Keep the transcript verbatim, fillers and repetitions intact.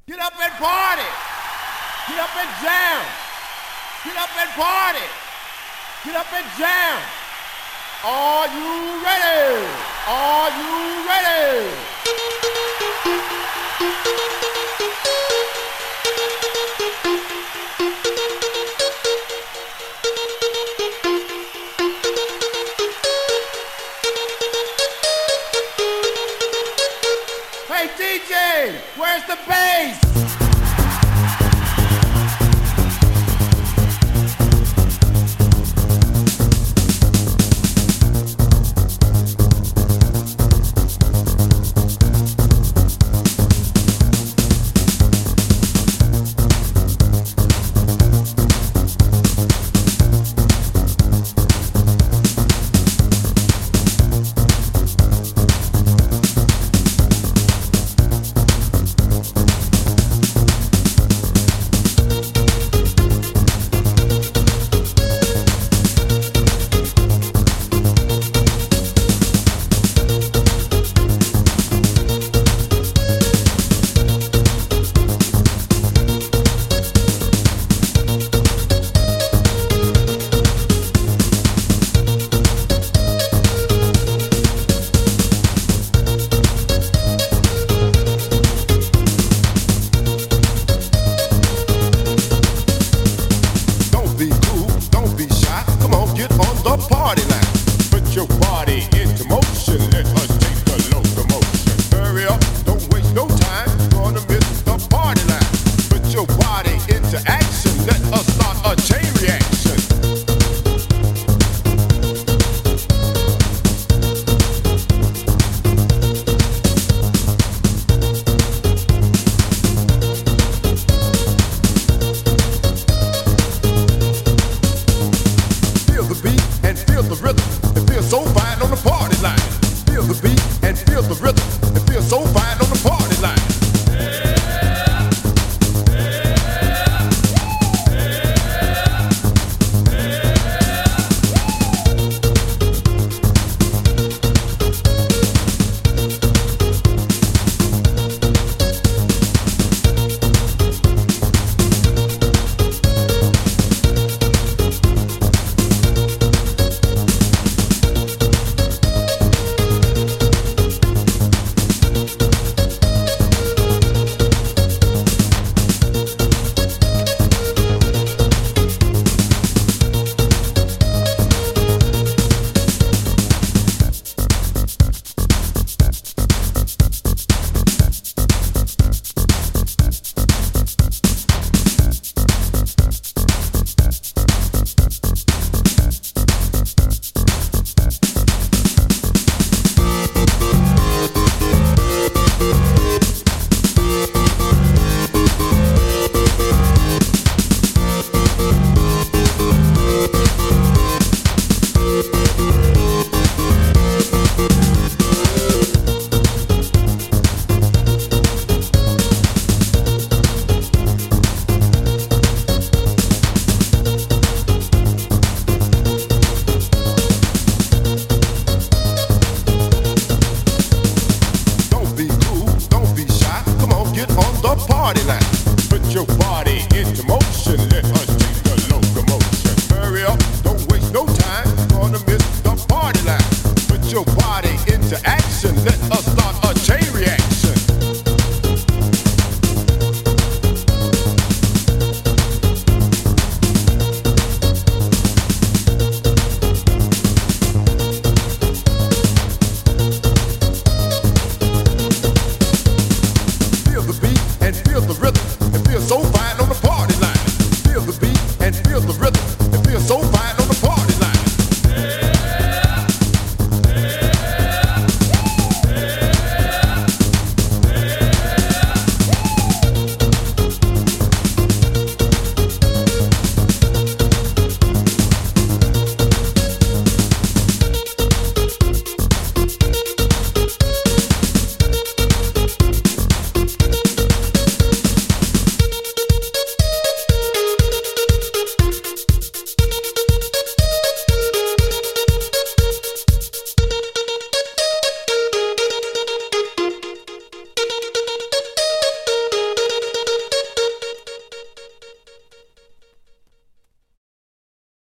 Get up and party. Get up and jam. Get up and party. Get up and jam. Are you ready? Are you ready? Hey D J, where's the bass? Party line. Put your body into motion. Let us take the locomotion. Hurry up, don't waste no time. You're gonna miss the party line. Put your body into action. Let us start a chain reaction. Feel the beat and feel the rhythm. It feels so fine on the party line. Feel the beat and feel the rhythm. It feels so fine on the party line. Party line. Put your body into motion. Let us